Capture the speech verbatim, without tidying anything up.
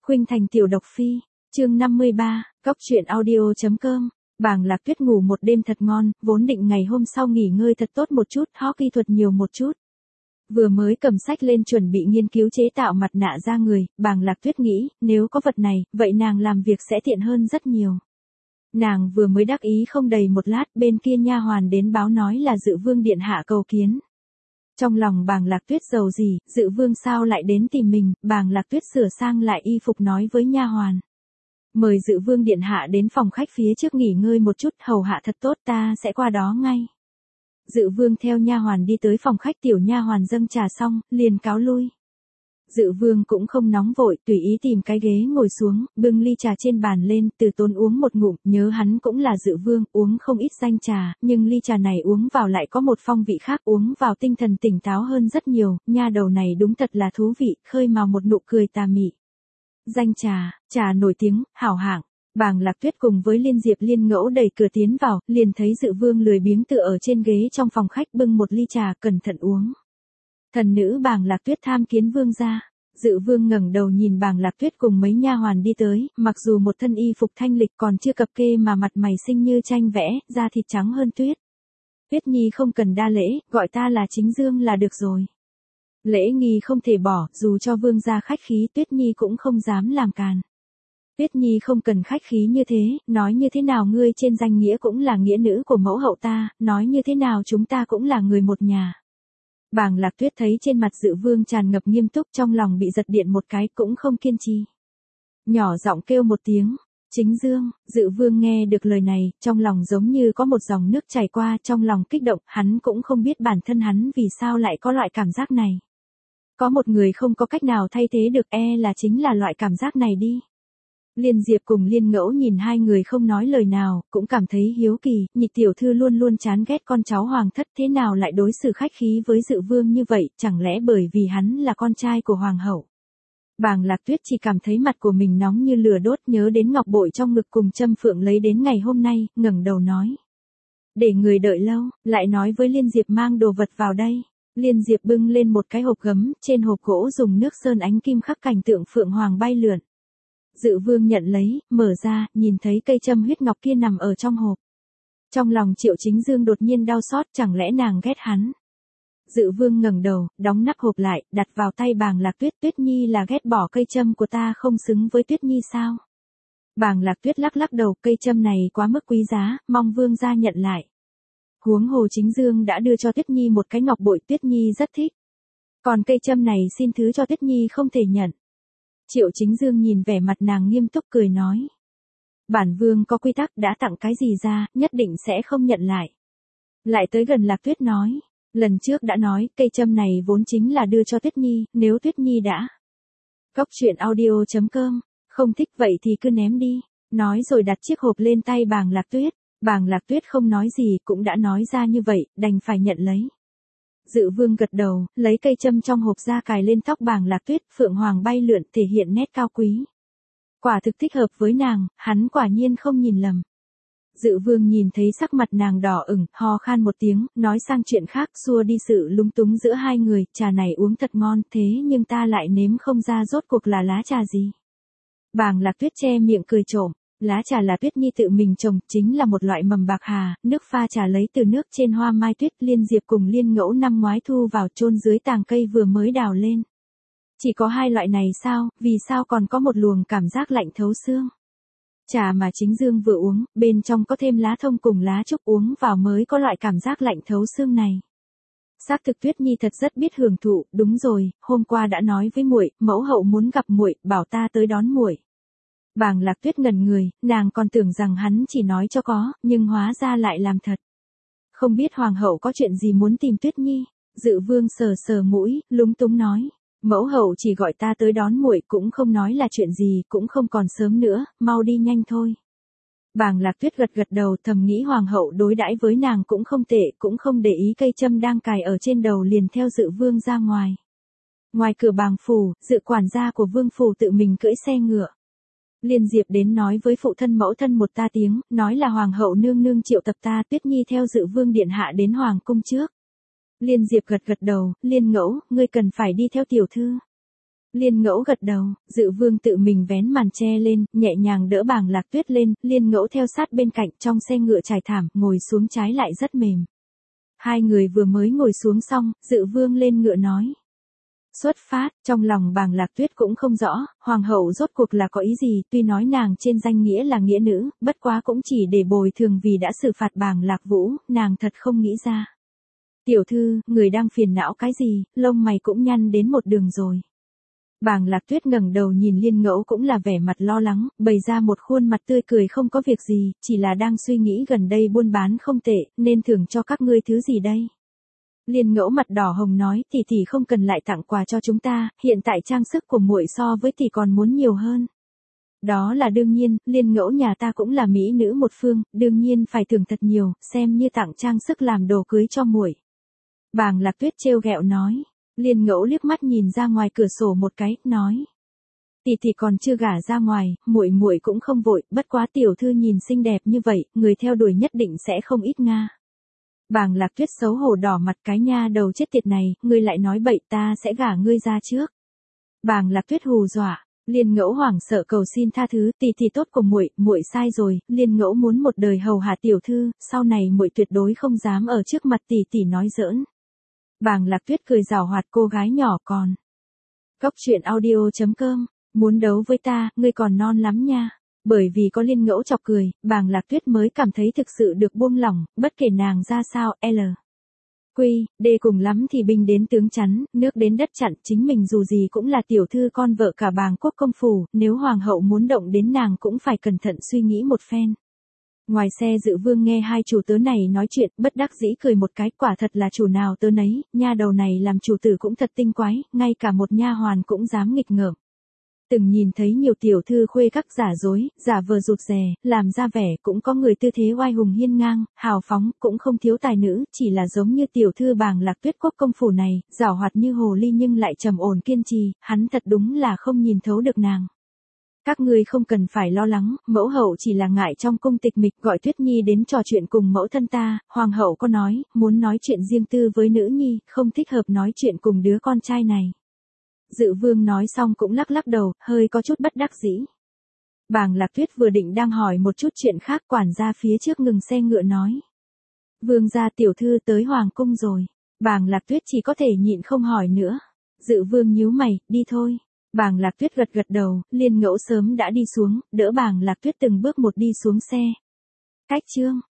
Khuynh Thành tiểu độc phi, chương năm mươi ba, Cóc truyện audio.com. Bàng Lạc Tuyết ngủ một đêm thật ngon, vốn định ngày hôm sau nghỉ ngơi thật tốt một chút, ho kỹ thuật nhiều một chút. Vừa mới cầm sách lên chuẩn bị nghiên cứu chế tạo mặt nạ da người, Bàng Lạc Tuyết nghĩ, nếu có vật này, vậy nàng làm việc sẽ tiện hơn rất nhiều. Nàng vừa mới đắc ý không đầy một lát, bên kia nha hoàn đến báo nói là Dự Vương điện hạ cầu kiến. Trong lòng Bàng Lạc Tuyết giàu gì, Dự Vương sao lại đến tìm mình, Bàng Lạc Tuyết sửa sang lại y phục nói với nha hoàn. Mời Dự Vương điện hạ đến phòng khách phía trước nghỉ ngơi một chút, hầu hạ thật tốt, ta sẽ qua đó ngay. Dự Vương theo nha hoàn đi tới phòng khách, tiểu nha hoàn dâng trà xong, liền cáo lui. Dự Vương cũng không nóng vội, tùy ý tìm cái ghế ngồi xuống, bưng ly trà trên bàn lên, Từ Tốn uống một ngụm, nhớ hắn cũng là Dự Vương, uống không ít danh trà, nhưng ly trà này uống vào lại có một phong vị khác, uống vào tinh thần tỉnh táo hơn rất nhiều, nha đầu này đúng thật là thú vị, khơi mào một nụ cười tà mị. Danh trà, trà nổi tiếng, hảo hạng. Bàng Lạc Tuyết cùng với Liên Diệp Liên Ngẫu đẩy cửa tiến vào, liền thấy Dự Vương lười biếng tựa ở trên ghế trong phòng khách bưng một ly trà cẩn thận uống. Thần nữ Bàng Lạc Tuyết tham kiến vương gia. Dự Vương ngẩng đầu nhìn Bàng Lạc Tuyết cùng mấy nha hoàn đi tới, mặc dù một thân y phục thanh lịch còn chưa cập kê mà mặt mày xinh như tranh vẽ, da thịt trắng hơn tuyết. Tuyết Nhi không cần đa lễ, gọi ta là Chính Dương là được rồi. Lễ nghi không thể bỏ, dù cho vương gia khách khí Tuyết Nhi cũng không dám làm càn. Tuyết Nhi không cần khách khí như thế, nói như thế nào ngươi trên danh nghĩa cũng là nghĩa nữ của mẫu hậu ta, nói như thế nào chúng ta cũng là người một nhà. Bàng Lạc Tuyết thấy trên mặt Dự Vương tràn ngập nghiêm túc, trong lòng bị giật điện một cái, cũng không kiên trì. Nhỏ giọng kêu một tiếng, Chính Dương. Dự Vương nghe được lời này, trong lòng giống như có một dòng nước chảy qua, trong lòng kích động, hắn cũng không biết bản thân hắn vì sao lại có loại cảm giác này. Có một người không có cách nào thay thế được, e là chính là loại cảm giác này đi. Liên Diệp cùng Liên Ngẫu nhìn hai người không nói lời nào, cũng cảm thấy hiếu kỳ, Nhị tiểu thư luôn luôn chán ghét con cháu hoàng thất, thế nào lại đối xử khách khí với Dự Vương như vậy, chẳng lẽ bởi vì hắn là con trai của hoàng hậu. Bàng Lạc Tuyết chỉ cảm thấy mặt của mình nóng như lửa đốt, nhớ đến ngọc bội trong ngực cùng châm phượng lấy đến ngày hôm nay, ngẩng đầu nói. Để người đợi lâu, lại nói với Liên Diệp mang đồ vật vào đây. Liên Diệp bưng lên một cái hộp gấm, trên hộp gỗ dùng nước sơn ánh kim khắc cảnh tượng phượng hoàng bay lượn. Dự Vương nhận lấy, mở ra, nhìn thấy cây châm huyết ngọc kia nằm ở trong hộp. Trong lòng Triệu Chính Dương đột nhiên đau xót, chẳng lẽ nàng ghét hắn. Dự Vương ngẩng đầu, đóng nắp hộp lại, đặt vào tay Bàng Lạc Tuyết. Tuyết Nhi là ghét bỏ cây châm của ta không xứng với Tuyết Nhi sao? Bàng Lạc Tuyết lắc lắc đầu, cây châm này quá mức quý giá, mong Vương gia nhận lại. Huống hồ Chính Dương đã đưa cho Tuyết Nhi một cái ngọc bội, Tuyết Nhi rất thích. Còn cây châm này xin thứ cho Tuyết Nhi không thể nhận. Triệu Chính Dương nhìn vẻ mặt nàng nghiêm túc cười nói. Bản vương có quy tắc, đã tặng cái gì ra, nhất định sẽ không nhận lại. Lại tới gần Lạc Tuyết nói. Lần trước đã nói, cây châm này vốn chính là đưa cho Tuyết Nhi, nếu Tuyết Nhi đã. Cóc truyện audio.com, không thích vậy thì cứ ném đi. Nói rồi đặt chiếc hộp lên tay Bàng Lạc Tuyết. Bàng Lạc Tuyết không nói gì, cũng đã nói ra như vậy, đành phải nhận lấy. Dự Vương gật đầu, lấy cây châm trong hộp ra cài lên tóc Bàng Lạc Tuyết, phượng hoàng bay lượn thể hiện nét cao quý. Quả thực thích hợp với nàng, hắn quả nhiên không nhìn lầm. Dự Vương nhìn thấy sắc mặt nàng đỏ ửng, ho khan một tiếng, nói sang chuyện khác, xua đi sự lúng túng giữa hai người, trà này uống thật ngon, thế nhưng ta lại nếm không ra rốt cuộc là lá trà gì. Bàng Lạc Tuyết che miệng cười trộm. Lá trà là Tuyết Nhi tự mình trồng, chính là một loại mầm bạc hà, nước pha trà lấy từ nước trên hoa mai tuyết. Liên Diệp cùng Liên Ngẫu năm ngoái thu vào chôn dưới tàng cây vừa mới đào lên. Chỉ có hai loại này sao, vì sao còn có một luồng cảm giác lạnh thấu xương. Trà mà Chính Dương vừa uống, bên trong có thêm lá thông cùng lá trúc, uống vào mới có loại cảm giác lạnh thấu xương này. Xác thực Tuyết Nhi thật rất biết hưởng thụ, đúng rồi, hôm qua đã nói với muội, mẫu hậu muốn gặp muội, bảo ta tới đón muội. Bàng Lạc Tuyết ngẩn người, nàng còn tưởng rằng hắn chỉ nói cho có, nhưng hóa ra lại làm thật. Không biết hoàng hậu có chuyện gì muốn tìm Tuyết Nhi. Dự Vương sờ sờ mũi, lúng túng nói, mẫu hậu chỉ gọi ta tới đón muội, cũng không nói là chuyện gì, cũng không còn sớm nữa, mau đi nhanh thôi. Bàng Lạc Tuyết gật gật đầu, thầm nghĩ hoàng hậu đối đãi với nàng cũng không tệ, cũng không để ý cây châm đang cài ở trên đầu, liền theo Dự Vương ra ngoài. Ngoài cửa Bàng phủ, Dự quản gia của Vương phủ tự mình cưỡi xe ngựa. Liên Diệp đến nói với phụ thân mẫu thân một ta tiếng, nói là hoàng hậu nương nương triệu tập ta. Tuyết Nhi theo Dự Vương điện hạ đến hoàng cung trước. Liên Diệp gật gật đầu, Liên Ngẫu, ngươi cần phải đi theo tiểu thư. Liên Ngẫu gật đầu, Dự Vương tự mình vén màn che lên, nhẹ nhàng đỡ Bàng Lạc Tuyết lên, Liên Ngẫu theo sát bên cạnh, trong xe ngựa trải thảm, ngồi xuống trái lại rất mềm. Hai người vừa mới ngồi xuống xong, Dự Vương lên ngựa nói. Xuất phát, trong lòng Bàng Lạc Tuyết cũng không rõ, hoàng hậu rốt cuộc là có ý gì, tuy nói nàng trên danh nghĩa là nghĩa nữ, bất quá cũng chỉ để bồi thường vì đã xử phạt Bàng Lạc Vũ, nàng thật không nghĩ ra. Tiểu thư, người đang phiền não cái gì, lông mày cũng nhăn đến một đường rồi. Bàng Lạc Tuyết ngẩng đầu nhìn Liên Ngẫu cũng là vẻ mặt lo lắng, bày ra một khuôn mặt tươi cười không có việc gì, chỉ là đang suy nghĩ gần đây buôn bán không tệ, nên thưởng cho các ngươi thứ gì đây. Liên Ngẫu mặt đỏ hồng nói, tỷ tỷ không cần lại tặng quà cho chúng ta, hiện tại trang sức của muội so với tỷ còn muốn nhiều hơn. Đó là đương nhiên, Liên Ngẫu nhà ta cũng là mỹ nữ một phương, đương nhiên phải thưởng thật nhiều, xem như tặng trang sức làm đồ cưới cho muội. Bàng Lạc Tuyết trêu ghẹo nói. Liên Ngẫu liếc mắt nhìn ra ngoài cửa sổ một cái, nói: "Tỷ tỷ còn chưa gả ra ngoài, muội muội cũng không vội, bất quá tiểu thư nhìn xinh đẹp như vậy, người theo đuổi nhất định sẽ không ít nga." Bàng Lạc Tuyết xấu hổ đỏ mặt, cái nha đầu chết tiệt này, ngươi lại nói bậy, ta sẽ gả ngươi ra trước. Bàng Lạc Tuyết hù dọa. Liên Ngẫu hoảng sợ cầu xin tha thứ, tỷ tỷ tốt của muội, muội sai rồi, Liên Ngẫu muốn một đời hầu hạ tiểu thư, sau này muội tuyệt đối không dám ở trước mặt tỷ tỷ nói giỡn. Bàng Lạc Tuyết cười giảo hoạt, cô gái nhỏ còn. Cốc truyện audio chấm com, muốn đấu với ta, ngươi còn non lắm nha. Bởi vì có Liên Ngẫu chọc cười, Bàng Lạc Tuyết mới cảm thấy thực sự được buông lỏng, bất kể nàng ra sao, L. Quy, D cùng lắm thì binh đến tướng chắn, nước đến đất chặn, chính mình dù gì cũng là tiểu thư con vợ cả Bàng quốc công phủ, nếu hoàng hậu muốn động đến nàng cũng phải cẩn thận suy nghĩ một phen. Ngoài xe Dự Vương nghe hai chủ tớ này nói chuyện, bất đắc dĩ cười một cái, quả thật là chủ nào tớ nấy, nha đầu này làm chủ tử cũng thật tinh quái, ngay cả một nha hoàn cũng dám nghịch ngợm. Từng nhìn thấy nhiều tiểu thư khuê các giả dối, giả vờ rụt rè, làm ra vẻ, cũng có người tư thế oai hùng hiên ngang, hào phóng, cũng không thiếu tài nữ, chỉ là giống như tiểu thư Bàng Lạc Tuyết quốc công phủ này, giảo hoạt như hồ ly nhưng lại trầm ổn kiên trì, hắn thật đúng là không nhìn thấu được nàng. Các ngươi không cần phải lo lắng, mẫu hậu chỉ là ngại trong cung tịch mịch, gọi Tuyết Nhi đến trò chuyện cùng mẫu thân ta, hoàng hậu có nói, muốn nói chuyện riêng tư với nữ nhi, không thích hợp nói chuyện cùng đứa con trai này. Dự Vương nói xong cũng lắc lắc đầu, hơi có chút bất đắc dĩ. Bàng Lạc Tuyết vừa định đang hỏi một chút chuyện khác, quản gia phía trước ngừng xe ngựa nói: Vương gia tiểu thư tới hoàng cung rồi. Bàng Lạc Tuyết chỉ có thể nhịn không hỏi nữa. Dự Vương nhíu mày, đi thôi. Bàng Lạc Tuyết gật gật đầu, Liên Ngẫu sớm đã đi xuống, đỡ Bàng Lạc Tuyết từng bước một đi xuống xe. Cách chương